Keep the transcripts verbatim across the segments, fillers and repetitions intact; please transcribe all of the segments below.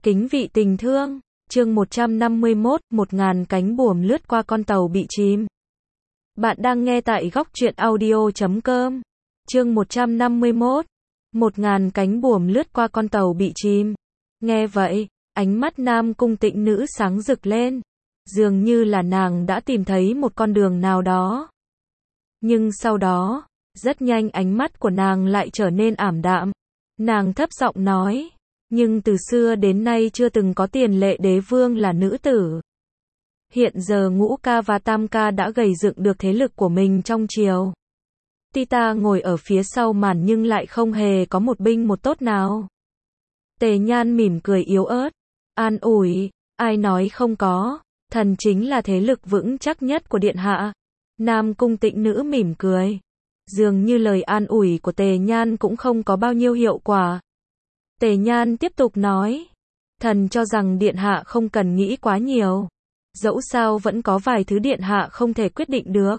Kính vị tình thương, chương một trăm năm mươi mốt, một ngàn cánh buồm lướt qua con tàu bị chìm. Bạn đang nghe tại góc truyện audio chấm com. Chương một trăm năm mươi mốt, một ngàn cánh buồm lướt qua con tàu bị chìm. Nghe vậy, ánh mắt Nam Cung Tịnh Nữ sáng rực lên, dường như là nàng đã tìm thấy một con đường nào đó. Nhưng sau đó, rất nhanh ánh mắt của nàng lại trở nên ảm đạm. Nàng thấp giọng nói, nhưng từ xưa đến nay chưa từng có tiền lệ đế vương là nữ tử. Hiện giờ Ngũ Ca và Tam Ca đã gầy dựng được thế lực của mình trong triều. Ti ta ngồi ở phía sau màn nhưng lại không hề có một binh một tốt nào. Tề Nhan mỉm cười yếu ớt, an ủi, ai nói không có, thần chính là thế lực vững chắc nhất của điện hạ. Nam Cung Tịnh Nữ mỉm cười, dường như lời an ủi của Tề Nhan cũng không có bao nhiêu hiệu quả. Tề Nhan tiếp tục nói, thần cho rằng điện hạ không cần nghĩ quá nhiều. Dẫu sao vẫn có vài thứ điện hạ không thể quyết định được.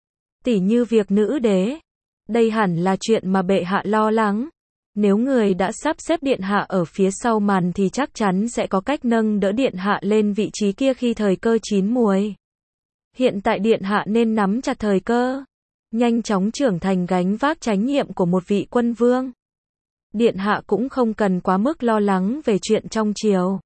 Tỉ như việc nữ đế. Đây hẳn là chuyện mà bệ hạ lo lắng. Nếu người đã sắp xếp điện hạ ở phía sau màn thì chắc chắn sẽ có cách nâng đỡ điện hạ lên vị trí kia khi thời cơ chín muồi. Hiện tại điện hạ nên nắm chặt thời cơ, nhanh chóng trưởng thành gánh vác trách nhiệm của một vị quân vương. Điện hạ cũng không cần quá mức lo lắng về chuyện trong triều.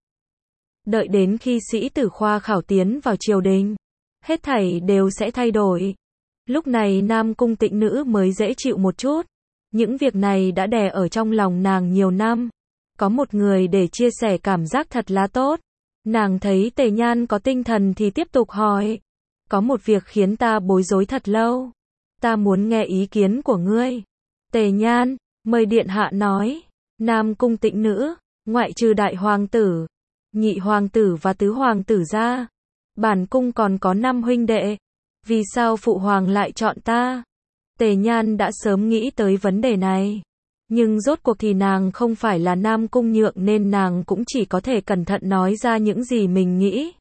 Đợi đến khi sĩ tử khoa khảo tiến vào triều đình, hết thảy đều sẽ thay đổi. Lúc này Nam Cung Tịnh Nữ mới dễ chịu một chút. Những việc này đã đè ở trong lòng nàng nhiều năm. Có một người để chia sẻ cảm giác thật là tốt. Nàng thấy Tề Nhan có tinh thần thì tiếp tục hỏi. Có một việc khiến ta bối rối thật lâu. Ta muốn nghe ý kiến của ngươi. Tề Nhan, mời điện hạ nói. Nam Cung Tịnh Nữ, ngoại trừ đại hoàng tử, nhị hoàng tử và tứ hoàng tử ra, bản cung còn có năm huynh đệ. Vì sao phụ hoàng lại chọn ta? Tề Nhan đã sớm nghĩ tới vấn đề này. Nhưng rốt cuộc thì nàng không phải là Nam Cung Nhượng nên nàng cũng chỉ có thể cẩn thận nói ra những gì mình nghĩ.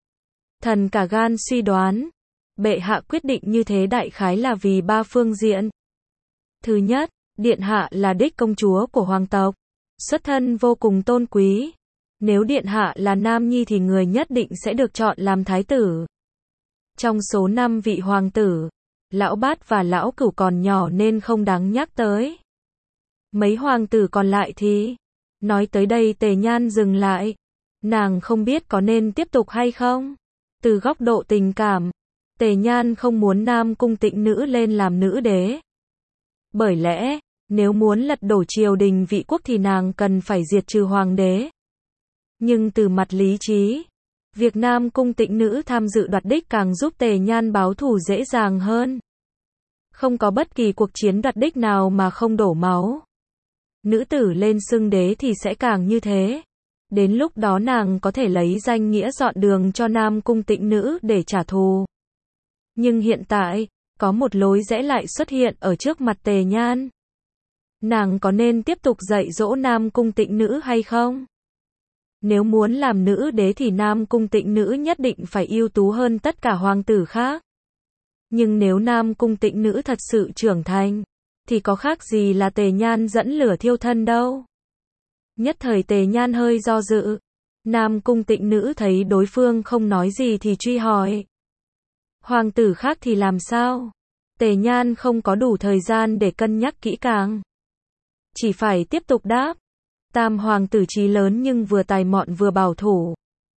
Thần cả gan suy đoán, bệ hạ quyết định như thế đại khái là vì ba phương diện. Thứ nhất, điện hạ là đích công chúa của hoàng tộc, xuất thân vô cùng tôn quý. Nếu điện hạ là nam nhi thì người nhất định sẽ được chọn làm thái tử. Trong số năm vị hoàng tử, lão bát và lão cửu còn nhỏ nên không đáng nhắc tới. Mấy hoàng tử còn lại thì... Nói tới đây Tề Nhan dừng lại. Nàng không biết có nên tiếp tục hay không. Từ góc độ tình cảm, Tề Nhan không muốn Nam Cung Tịnh Nữ lên làm nữ đế. Bởi lẽ, nếu muốn lật đổ triều đình vị quốc thì nàng cần phải diệt trừ hoàng đế. Nhưng từ mặt lý trí, việc Nam Cung Tịnh Nữ tham dự đoạt đích càng giúp Tề Nhan báo thù dễ dàng hơn. Không có bất kỳ cuộc chiến đoạt đích nào mà không đổ máu. Nữ tử lên xưng đế thì sẽ càng như thế. Đến lúc đó nàng có thể lấy danh nghĩa dọn đường cho Nam Cung Tịnh Nữ để trả thù. Nhưng hiện tại, có một lối rẽ lại xuất hiện ở trước mặt Tề Nhan. Nàng có nên tiếp tục dạy dỗ Nam Cung Tịnh Nữ hay không? Nếu muốn làm nữ đế thì Nam Cung Tịnh Nữ nhất định phải ưu tú hơn tất cả hoàng tử khác. Nhưng nếu Nam Cung Tịnh Nữ thật sự trưởng thành, thì có khác gì là Tề Nhan dẫn lửa thiêu thân đâu. Nhất thời Tề Nhan hơi do dự. Nam Cung Tịnh Nữ thấy đối phương không nói gì thì truy hỏi. Hoàng tử khác thì làm sao? Tề Nhan không có đủ thời gian để cân nhắc kỹ càng. Chỉ phải tiếp tục đáp. Tam hoàng tử chí lớn nhưng vừa tài mọn vừa bảo thủ.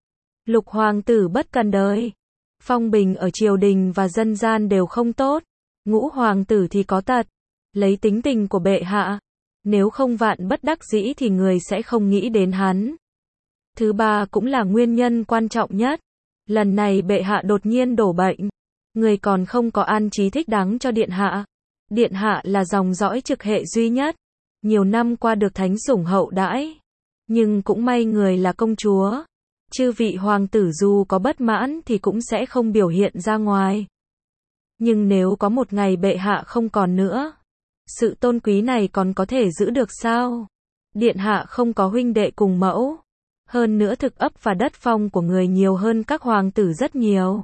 Lục hoàng tử bất cần đời. Phong bình ở triều đình và dân gian đều không tốt. Ngũ hoàng tử thì có tật. Lấy tính tình của bệ hạ, nếu không vạn bất đắc dĩ thì người sẽ không nghĩ đến hắn. Thứ ba cũng là nguyên nhân quan trọng nhất. Lần này bệ hạ đột nhiên đổ bệnh. Người còn không có an trí thích đáng cho điện hạ. Điện hạ là dòng dõi trực hệ duy nhất. Nhiều năm qua được thánh sủng hậu đãi. Nhưng cũng may người là công chúa. Chư vị hoàng tử dù có bất mãn thì cũng sẽ không biểu hiện ra ngoài. Nhưng nếu có một ngày bệ hạ không còn nữa, sự tôn quý này còn có thể giữ được sao? Điện hạ không có huynh đệ cùng mẫu. Hơn nữa thực ấp và đất phong của người nhiều hơn các hoàng tử rất nhiều.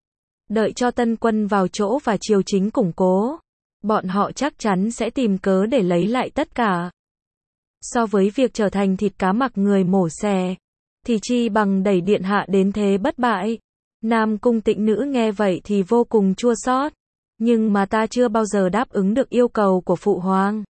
Đợi cho tân quân vào chỗ và triều chính củng cố, bọn họ chắc chắn sẽ tìm cớ để lấy lại tất cả. So với việc trở thành thịt cá mặc người mổ xẻ, thì chi bằng đẩy điện hạ đến thế bất bại. Nam cung tịnh nữ nghe vậy thì vô cùng chua xót. Nhưng mà ta chưa bao giờ đáp ứng được yêu cầu của phụ hoàng.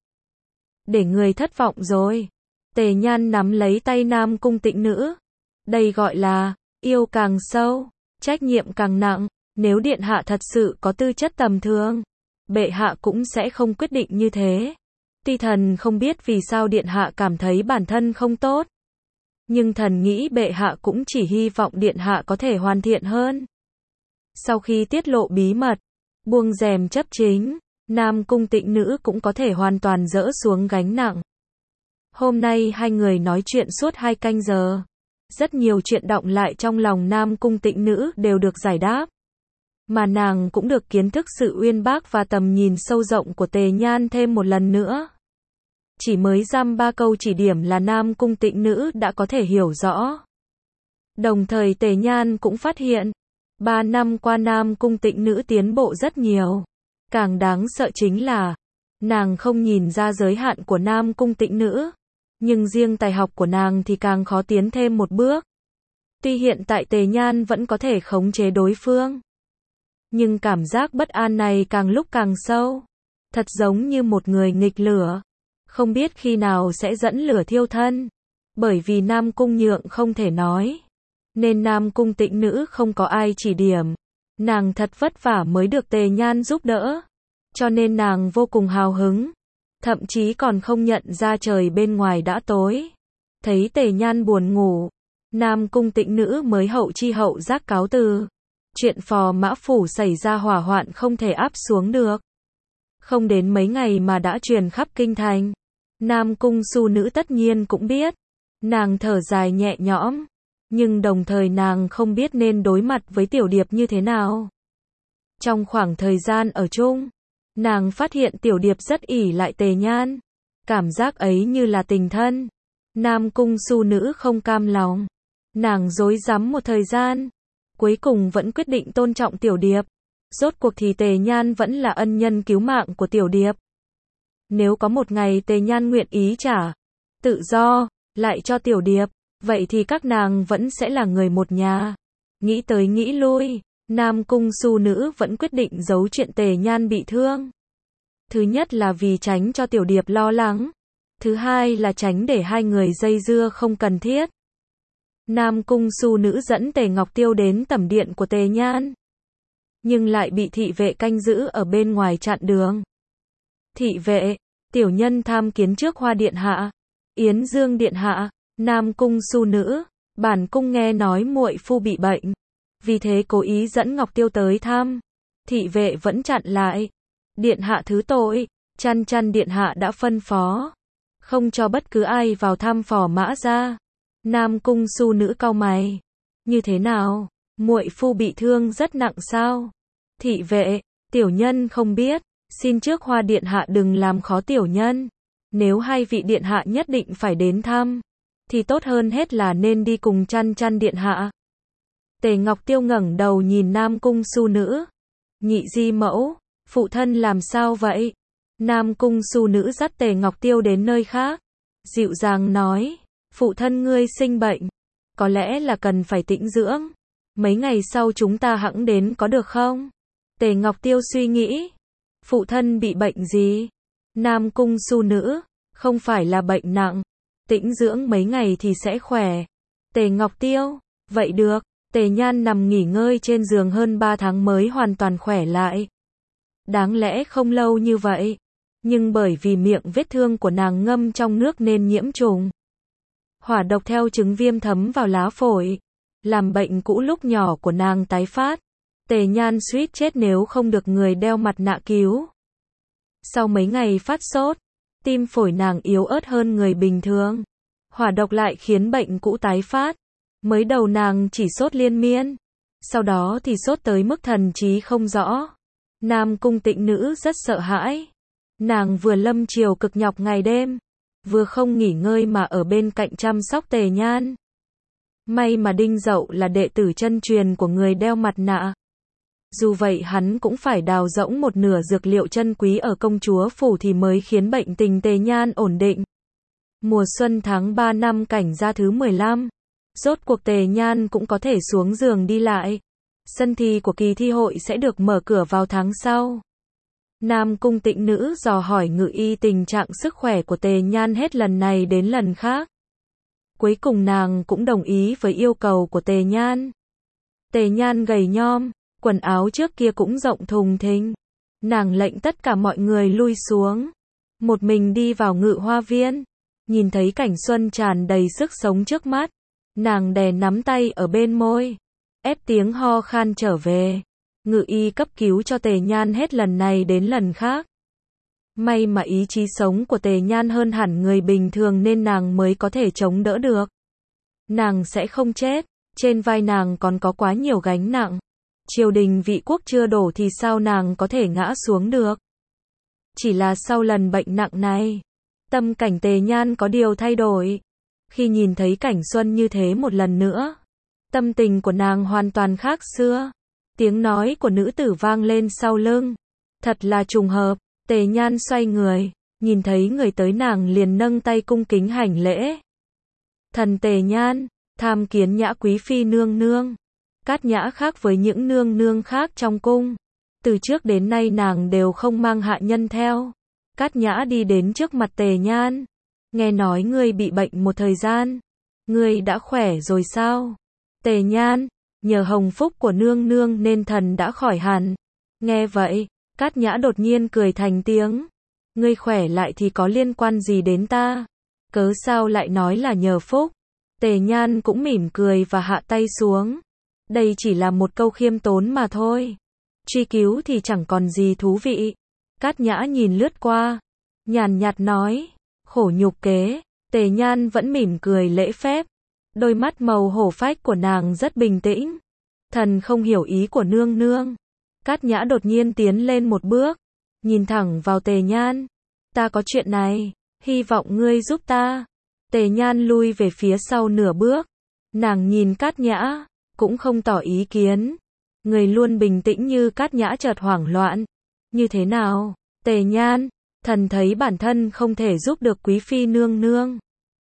Để người thất vọng rồi. Tề Nhan nắm lấy tay Nam cung tịnh nữ. Đây gọi là, yêu càng sâu, trách nhiệm càng nặng. Nếu điện hạ thật sự có tư chất tầm thường, bệ hạ cũng sẽ không quyết định như thế. Tuy thần không biết vì sao điện hạ cảm thấy bản thân không tốt. Nhưng thần nghĩ bệ hạ cũng chỉ hy vọng điện hạ có thể hoàn thiện hơn. Sau khi tiết lộ bí mật, buông rèm chấp chính, Nam cung tịnh nữ cũng có thể hoàn toàn dỡ xuống gánh nặng. Hôm nay hai người nói chuyện suốt hai canh giờ. Rất nhiều chuyện đọng lại trong lòng Nam cung tịnh nữ đều được giải đáp. Mà nàng cũng được kiến thức sự uyên bác và tầm nhìn sâu rộng của Tề Nhan thêm một lần nữa. Chỉ mới dăm ba câu chỉ điểm là Nam cung tịnh nữ đã có thể hiểu rõ. Đồng thời Tề Nhan cũng phát hiện, ba năm qua Nam cung tịnh nữ tiến bộ rất nhiều. Càng đáng sợ chính là, nàng không nhìn ra giới hạn của Nam cung tịnh nữ. Nhưng riêng tài học của nàng thì càng khó tiến thêm một bước. Tuy hiện tại Tề Nhan vẫn có thể khống chế đối phương. Nhưng cảm giác bất an này càng lúc càng sâu. Thật giống như một người nghịch lửa. Không biết khi nào sẽ dẫn lửa thiêu thân. Bởi vì Nam cung nhượng không thể nói. Nên Nam cung tịnh nữ không có ai chỉ điểm. Nàng thật vất vả mới được Tề Nhan giúp đỡ. Cho nên nàng vô cùng hào hứng. Thậm chí còn không nhận ra trời bên ngoài đã tối. Thấy Tề Nhan buồn ngủ. Nam cung tịnh nữ mới hậu chi hậu giác cáo từ. Chuyện Phò Mã Phủ xảy ra hỏa hoạn không thể áp xuống được. Không đến mấy ngày mà đã truyền khắp kinh thành. Nam cung su nữ tất nhiên cũng biết. Nàng thở dài nhẹ nhõm. Nhưng đồng thời nàng không biết nên đối mặt với Tiểu Điệp như thế nào. Trong khoảng thời gian ở chung, nàng phát hiện Tiểu Điệp rất ỷ lại Tề Nhan. Cảm giác ấy như là tình thân. Nam cung su nữ không cam lòng. Nàng rối rắm một thời gian. Cuối cùng vẫn quyết định tôn trọng Tiểu Điệp. Rốt cuộc thì Tề Nhan vẫn là ân nhân cứu mạng của Tiểu Điệp. Nếu có một ngày Tề Nhan nguyện ý trả tự do lại cho Tiểu Điệp, vậy thì các nàng vẫn sẽ là người một nhà. Nghĩ tới nghĩ lui, Nam cung su nữ vẫn quyết định giấu chuyện Tề Nhan bị thương. Thứ nhất là vì tránh cho Tiểu Điệp lo lắng. Thứ hai là tránh để hai người dây dưa không cần thiết. Nam cung su nữ dẫn Tề Ngọc Tiêu đến tẩm điện của Tề Nhan. Nhưng lại bị thị vệ canh giữ ở bên ngoài chặn đường. Thị vệ, tiểu nhân tham kiến trước Hoa điện hạ, Yến Dương điện hạ. Nam cung su nữ, bản cung nghe nói muội phu bị bệnh, vì thế cố ý dẫn Ngọc Tiêu tới thăm. Thị vệ vẫn chặn lại. Điện hạ thứ tội, Chăn Chăn điện hạ đã phân phó, không cho bất cứ ai vào thăm Phò Mã gia. Nam cung su nữ cau mày. Như thế nào? Muội phu bị thương rất nặng sao? Thị vệ, tiểu nhân không biết, xin trước Hoa điện hạ đừng làm khó tiểu nhân. Nếu hai vị điện hạ nhất định phải đến thăm, thì tốt hơn hết là nên đi cùng Chăn Chăn điện hạ. Tề Ngọc Tiêu ngẩng đầu nhìn Nam cung su nữ. Nhị di mẫu, phụ thân làm sao vậy? Nam cung su nữ dắt Tề Ngọc Tiêu đến nơi khác, dịu dàng nói, phụ thân ngươi sinh bệnh, có lẽ là cần phải tĩnh dưỡng. Mấy ngày sau chúng ta hẵng đến có được không? Tề Ngọc Tiêu suy nghĩ, phụ thân bị bệnh gì? Nam cung su nữ, không phải là bệnh nặng, tĩnh dưỡng mấy ngày thì sẽ khỏe. Tề Ngọc Tiêu, vậy được. Tề Nhan nằm nghỉ ngơi trên giường hơn ba tháng mới hoàn toàn khỏe lại. Đáng lẽ không lâu như vậy, nhưng bởi vì miệng vết thương của nàng ngâm trong nước nên nhiễm trùng. Hỏa độc theo chứng viêm thấm vào lá phổi, làm bệnh cũ lúc nhỏ của nàng tái phát. Tề Nhan suýt chết nếu không được người đeo mặt nạ cứu. Sau mấy ngày phát sốt, tim phổi nàng yếu ớt hơn người bình thường. Hỏa độc lại khiến bệnh cũ tái phát. Mới đầu nàng chỉ sốt liên miên, sau đó thì sốt tới mức thần trí không rõ. Nam cung tịnh nữ rất sợ hãi. Nàng vừa lâm triều cực nhọc ngày đêm, vừa không nghỉ ngơi mà ở bên cạnh chăm sóc Tề Nhan. May mà Đinh Dậu là đệ tử chân truyền của người đeo mặt nạ. Dù vậy hắn cũng phải đào rỗng một nửa dược liệu chân quý ở công chúa phủ thì mới khiến bệnh tình Tề Nhan ổn định. Mùa xuân tháng ba năm Cảnh Gia thứ mười lăm, Rốt cuộc Tề Nhan cũng có thể xuống giường đi lại. Sân thi của kỳ thi hội sẽ được mở cửa vào tháng sau. Nam Cung Tịnh Nữ dò hỏi Ngự Y tình trạng sức khỏe của Tề Nhan hết lần này đến lần khác. Cuối cùng nàng cũng đồng ý với yêu cầu của Tề Nhan. Tề Nhan gầy nhom, quần áo trước kia cũng rộng thùng thình. Nàng lệnh tất cả mọi người lui xuống. Một mình đi vào Ngự Hoa Viên. Nhìn thấy cảnh xuân tràn đầy sức sống trước mắt. Nàng đè nắm tay ở bên môi. Ép tiếng ho khan trở về. Ngự y cấp cứu cho Tề Nhan hết lần này đến lần khác. May mà ý chí sống của Tề Nhan hơn hẳn người bình thường nên nàng mới có thể chống đỡ được. Nàng sẽ không chết, trên vai nàng còn có quá nhiều gánh nặng. Triều đình vị quốc chưa đổ thì sao nàng có thể ngã xuống được. Chỉ là sau lần bệnh nặng này, tâm cảnh Tề Nhan có điều thay đổi. Khi nhìn thấy cảnh xuân như thế một lần nữa, tâm tình của nàng hoàn toàn khác xưa. Tiếng nói của nữ tử vang lên sau lưng. Thật là trùng hợp. Tề Nhan xoay người, nhìn thấy người tới nàng liền nâng tay cung kính hành lễ. Thần Tề Nhan, tham kiến Nhã quý phi nương nương. Cát Nhã khác với những nương nương khác trong cung. Từ trước đến nay nàng đều không mang hạ nhân theo. Cát Nhã đi đến trước mặt Tề Nhan. Nghe nói ngươi bị bệnh một thời gian. Ngươi đã khỏe rồi sao? Tề Nhan, nhờ hồng phúc của nương nương nên thần đã khỏi hẳn. Nghe vậy, Cát Nhã đột nhiên cười thành tiếng. Ngươi khỏe lại thì có liên quan gì đến ta? Cớ sao lại nói là nhờ phúc? Tề Nhan cũng mỉm cười và hạ tay xuống. Đây chỉ là một câu khiêm tốn mà thôi. Truy cứu thì chẳng còn gì thú vị. Cát Nhã nhìn lướt qua, nhàn nhạt nói, khổ nhục kế. Tề Nhan vẫn mỉm cười lễ phép. Đôi mắt màu hổ phách của nàng rất bình tĩnh. Thần không hiểu ý của nương nương. Cát Nhã đột nhiên tiến lên một bước, nhìn thẳng vào Tề Nhan. Ta có chuyện này, hy vọng ngươi giúp ta. Tề Nhan lui về phía sau nửa bước. Nàng nhìn Cát Nhã, cũng không tỏ ý kiến. Người luôn bình tĩnh như Cát Nhã chợt hoảng loạn. Như thế nào? Tề Nhan, thần thấy bản thân không thể giúp được quý phi nương nương.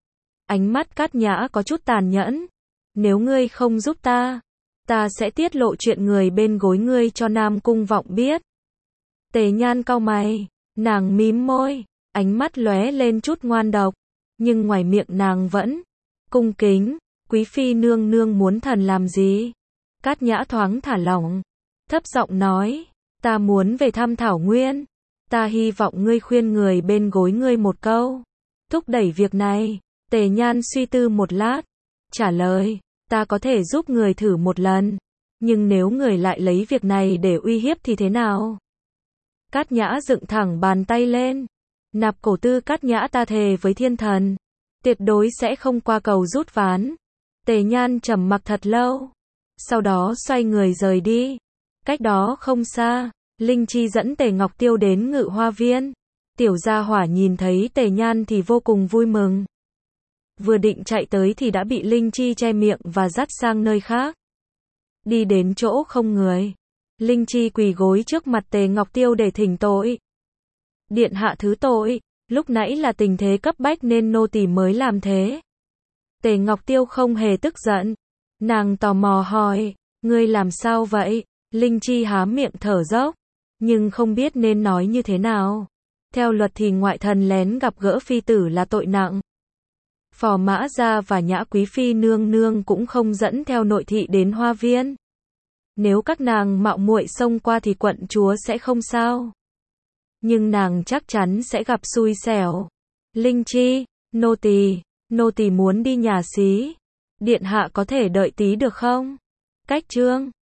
Ánh mắt Cát Nhã có chút tàn nhẫn. Nếu ngươi không giúp ta, ta sẽ tiết lộ chuyện người bên gối ngươi cho Nam Cung Vọng biết. Tề Nhan cau mày, nàng mím môi, ánh mắt lóe lên chút ngoan độc, nhưng ngoài miệng nàng vẫn cung kính. Quý phi nương nương muốn thần làm gì? Cát Nhã thoáng thả lỏng, thấp giọng nói, ta muốn về thăm Thảo Nguyên. Ta hy vọng ngươi khuyên người bên gối ngươi một câu, thúc đẩy việc này. Tề Nhan suy tư một lát, trả lời, ta có thể giúp người thử một lần, nhưng nếu người lại lấy việc này để uy hiếp thì thế nào? Cát Nhã dựng thẳng bàn tay lên, nạp cổ tư Cát Nhã ta thề với thiên thần, tuyệt đối sẽ không qua cầu rút ván. Tề Nhan trầm mặc thật lâu, sau đó xoay người rời đi. Cách đó không xa, Linh Chi dẫn Tề Ngọc Tiêu đến Ngự Hoa Viên. Tiểu gia hỏa nhìn thấy Tề Nhan thì vô cùng vui mừng. Vừa định chạy tới thì đã bị Linh Chi che miệng và dắt sang nơi khác. Đi đến chỗ không người, Linh Chi quỳ gối trước mặt Tề Ngọc Tiêu để thỉnh tội. Điện hạ thứ tội, lúc nãy là tình thế cấp bách nên nô tỳ mới làm thế. Tề Ngọc Tiêu không hề tức giận. Nàng tò mò hỏi, ngươi làm sao vậy? Linh Chi há miệng thở dốc, nhưng không biết nên nói như thế nào. Theo luật thì ngoại thần lén gặp gỡ phi tử là tội nặng. Phò Mã Gia và Nhã quý phi nương nương cũng không dẫn theo nội thị đến Hoa Viên. Nếu các nàng mạo muội xông qua thì quận chúa sẽ không sao. Nhưng nàng chắc chắn sẽ gặp xui xẻo. Linh Chi, nô tỳ, nô tỳ muốn đi nhà xí. Điện hạ có thể đợi tí được không? Cách chương